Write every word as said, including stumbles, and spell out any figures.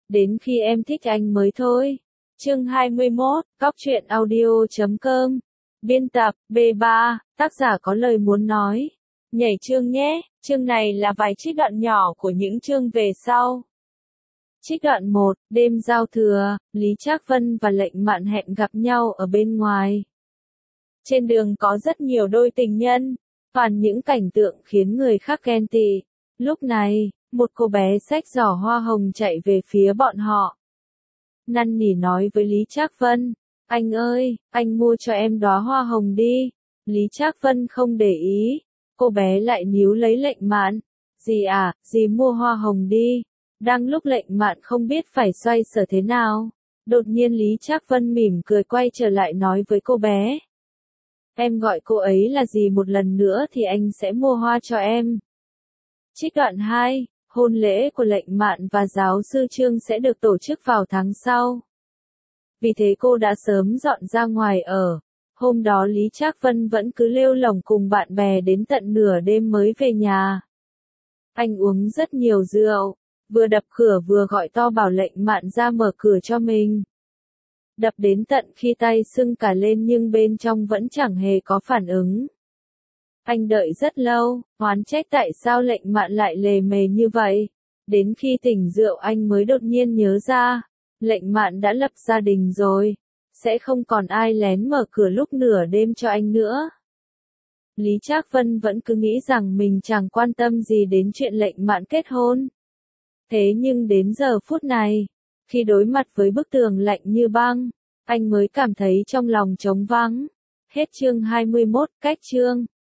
đến khi em thích anh mới thôi. Chương hai mươi mốt, Góc truyện audio chấm com. Biên tập, B ba, tác giả có lời muốn nói. Nhảy chương nhé, chương này là vài trích đoạn nhỏ của những chương về sau. Trích đoạn một, đêm giao thừa, Lý Trác Vân và Lệnh Mạn hẹn gặp nhau ở bên ngoài. Trên đường có rất nhiều đôi tình nhân, toàn những cảnh tượng khiến người khác ghen tị. Lúc này, một cô bé xách giỏ hoa hồng chạy về phía bọn họ. Năn nỉ nói với Lý Trác Vân, anh ơi, anh mua cho em đóa hoa hồng đi. Lý Trác Vân không để ý, cô bé lại níu lấy Lệnh Mạn. Dì à, dì mua hoa hồng đi. Đang lúc Lệnh Mạn không biết phải xoay sở thế nào, đột nhiên Lý Trác Vân mỉm cười quay trở lại nói với cô bé. Em gọi cô ấy là dì một lần nữa thì anh sẽ mua hoa cho em. Trích đoạn hai, hôn lễ của Lệnh Mạn và giáo sư Trương sẽ được tổ chức vào tháng sau. Vì thế cô đã sớm dọn ra ngoài ở. Hôm đó Lý Trác Vân vẫn cứ lêu lổng cùng bạn bè đến tận nửa đêm mới về nhà. Anh uống rất nhiều rượu, vừa đập cửa vừa gọi to bảo Lệnh Mạn ra mở cửa cho mình. Đập đến tận khi tay sưng cả lên nhưng bên trong vẫn chẳng hề có phản ứng. Anh đợi rất lâu, oán trách tại sao Lệnh Mạn lại lề mề như vậy. Đến khi tỉnh rượu anh mới đột nhiên nhớ ra, Lệnh Mạn đã lập gia đình rồi, sẽ không còn ai lén mở cửa lúc nửa đêm cho anh nữa. Lý Trác Vân vẫn cứ nghĩ rằng mình chẳng quan tâm gì đến chuyện Lệnh Mạn kết hôn. Thế nhưng đến giờ phút này, khi đối mặt với bức tường lạnh như băng, anh mới cảm thấy trong lòng trống vắng. Hết chương hai mươi mốt, cách chương.